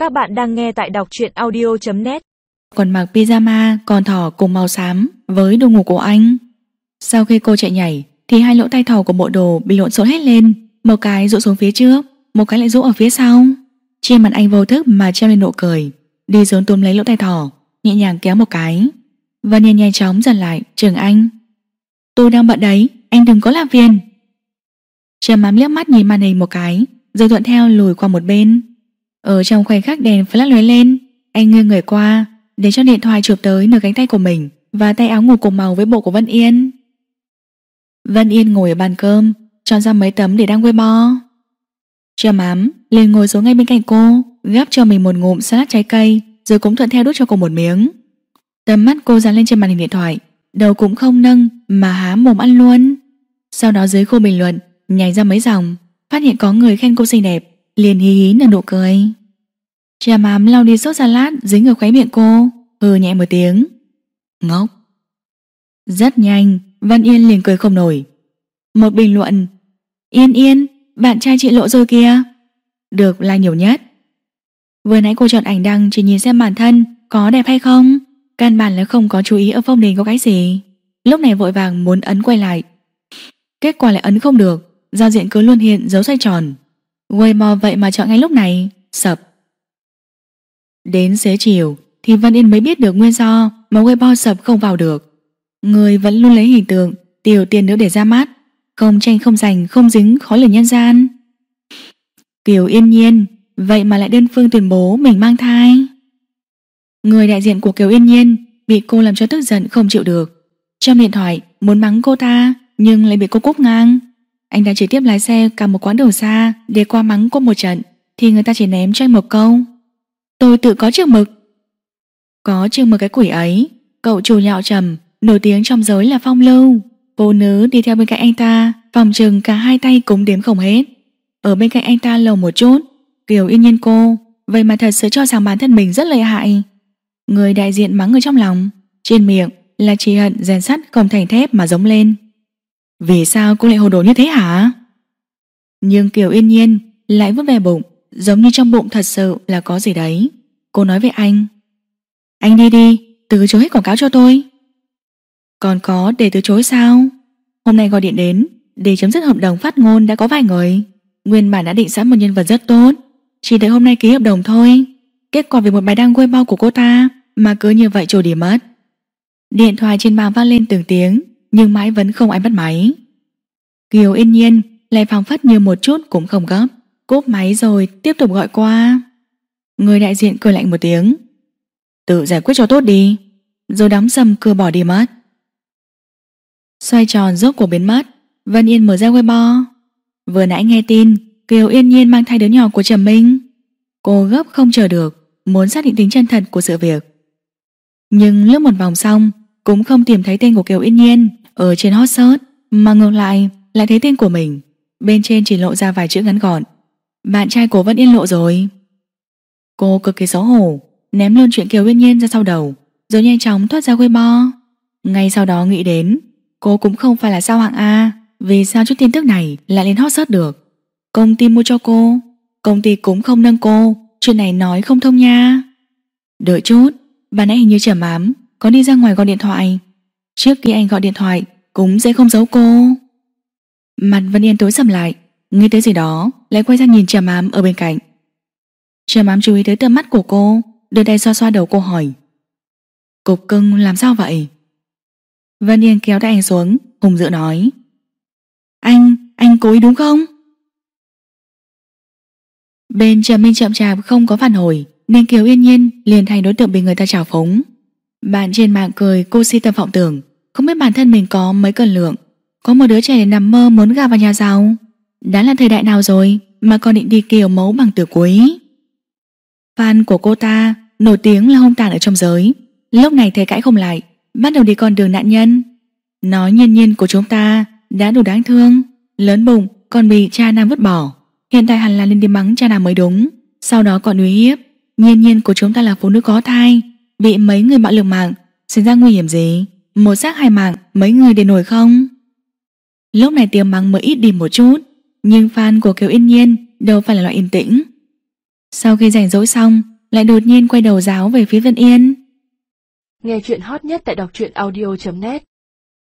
Các bạn đang nghe tại đọc truyện audio.net. Còn mặc pyjama con thỏ cùng màu xám với đồ ngủ của anh. Sau khi cô chạy nhảy thì hai lỗ tai thỏ của bộ đồ bị lộn xộn hết lên, một cái rũ xuống phía trước, một cái lại rũ ở phía sau. Trên mặt anh vô thức mà treo lên nụ cười, đi xuống túm lấy lỗ tai thỏ, nhẹ nhàng kéo một cái. Vân Yên nhanh chóng dần lại chừng anh. Tôi đang bận đấy, anh đừng có làm phiền. Trầm Ám liếc mắt nhìn màn hình một cái, rồi thuận theo lùi qua một bên. Ở trong khoảnh khắc đèn flash lóe lên, anh nghiêng người qua để cho điện thoại chụp tới nửa cánh tay của mình và tay áo ngủ cùng màu với bộ của Vân Yên. Vân Yên ngồi ở bàn cơm, chọn ra mấy tấm để đăng Weibo. Trầm Ám liền ngồi xuống ngay bên cạnh cô, gắp cho mình một ngụm salad trái cây, rồi cũng thuận theo đút cho cô một miếng. Tầm mắt cô dán lên trên màn hình điện thoại, đầu cũng không nâng mà há mồm ăn luôn. Sau đó dưới khu bình luận nhảy ra mấy dòng, phát hiện có người khen cô xinh đẹp, liền hí hí nở nụ cười. Trầm Ám lau đi sốt salad dính ở khóe miệng cô, hừ nhẹ một tiếng. Ngốc. Rất nhanh, Vân Yên liền cười không nổi. Một bình luận: Yên Yên, bạn trai chị lộ rồi kìa. Được like nhiều nhất. Vừa nãy cô chọn ảnh đăng chỉ nhìn xem bản thân có đẹp hay không, căn bản là không có chú ý ở phong nền có cái gì. Lúc này vội vàng muốn ấn quay lại, kết quả lại ấn không được, giao diện cứ luôn hiện dấu xoay tròn. Weibo vậy mà chọn ngay lúc này, sập. Đến xế chiều thì Vân Yên mới biết được nguyên do mà Weibo sập không vào được. Người vẫn luôn lấy hình tượng tiểu tiền nữ để ra mắt, không tranh không giành không dính khó lường nhân gian. Kiều Yên Nhiên vậy mà lại đơn phương tuyên bố mình mang thai. Người đại diện của Kiều Yên Nhiên bị cô làm cho tức giận không chịu được, trong điện thoại muốn mắng cô ta nhưng lại bị cô cúp ngang. Anh ta trực tiếp lái xe cả một quãng đường xa để qua mắng cô một trận, thì người ta chỉ ném cho anh một câu: tôi tự có chừng mực. Có chừng mực cái quỷ ấy. Cậu chủ nhạo Trầm nổi tiếng trong giới là phong lưu, phụ nữ đi theo bên cạnh anh ta phòng chừng cả hai tay cũng đếm không hết. Ở bên cạnh anh ta lâu một chút, Kiều Yên Nhiên cô vậy mà thật sự cho rằng bản thân mình rất lợi hại. Người đại diện mắng người trong lòng, trên miệng là chỉ hận rèn sắt không thành thép mà giống lên: vì sao cô lại hồ đồ như thế hả? Nhưng Kiều Yên Nhiên lại vuốt ve bụng, giống như trong bụng thật sự là có gì đấy. Cô nói với anh: anh đi đi, từ chối hết quảng cáo cho tôi. Còn có để từ chối sao? Hôm nay gọi điện đến để chấm dứt hợp đồng phát ngôn đã có vài người, nguyên bản đã định sẵn một nhân vật rất tốt, chỉ đợi hôm nay ký hợp đồng thôi. Kết quả vì một bài đăng Weibo của cô ta mà cứ như vậy trôi đi mất. Điện thoại trên bàn vang lên từng tiếng, nhưng mãi vẫn không ai bắt máy. Kiều Yên Nhiên lại phảng phất như một chút cũng không gấp, cúp máy rồi tiếp tục gọi qua. Người đại diện cười lạnh một tiếng: tự giải quyết cho tốt đi, rồi đóng sầm cửa bỏ đi mất. Xoay tròn rốt cuộc biến mất. Vân Yên mở ra Weibo. Vừa nãy nghe tin Kiều Yên Nhiên mang thai đứa nhỏ của Trầm Minh, cô gấp không chờ được, muốn xác định tính chân thật của sự việc. Nhưng lướt một vòng xong cũng không tìm thấy tên của Kiều Yên Nhiên ở trên hot search, mà ngược lại thấy tên của mình. Bên trên chỉ lộ ra vài chữ ngắn gọn: bạn trai của Vân Yên lộ rồi. Cô cực kỳ xấu hổ, ném luôn chuyện Kiều Yên Nhiên ra sau đầu, rồi nhanh chóng thoát ra Weibo. Ngay sau đó nghĩ đến cô cũng không phải là sao hạng A, vì sao chút tin tức này lại lên hot search được. Công ty mua cho cô, công ty cũng không nâng cô, chuyện này nói không thông nha. Đợi chút, bà nãy hình như Trầm Ám có đi ra ngoài gọi điện thoại. Trước khi anh gọi điện thoại cũng sẽ không giấu cô. Mặt Vân Yên tối sầm lại, nghĩ tới gì đó lại quay ra nhìn Trầm Ám ở bên cạnh. Trầm Ám chú ý tới tầm mắt của cô, đưa tay xoa xoa đầu cô hỏi: cục cưng làm sao vậy? Vân Yên kéo tay anh xuống, hùng dữ nói: anh cố ý đúng không? Bên Trầm Minh chậm chạp không có phản hồi, nên Kiều Yên Nhiên liền thành đối tượng bị người ta trào phúng. Bạn trên mạng cười cô si tâm vọng tưởng, không biết bản thân mình có mấy cân lượng, có một đứa trẻ nằm mơ muốn gả vào nhà giàu. Đã là thời đại nào rồi mà còn định đi kiều mẫu bằng tử quý. Fan của cô ta nổi tiếng là hung tàn ở trong giới, lúc này thấy cãi không lại, bắt đầu đi con đường nạn nhân, nói Nhiên Nhiên của chúng ta đã đủ đáng thương, lớn bụng còn bị cha nam vứt bỏ, hiện tại hẳn là lên đi mắng cha nam mới đúng. Sau đó còn uy hiếp Nhiên Nhiên của chúng ta là phụ nữ có thai, bị mấy người bạo lực mạng, xảy ra nguy hiểm gì, một xác hai mạng, mấy người để nổi không? Lúc này tiếng mắng mới ít đi một chút, nhưng fan của Kiều Yên Nhiên đâu phải là loại yên tĩnh. Sau khi rảnh rỗi xong, lại đột nhiên quay đầu giáo về phía Vân Yên. Nghe chuyện hot nhất tại đọc truyện audio.net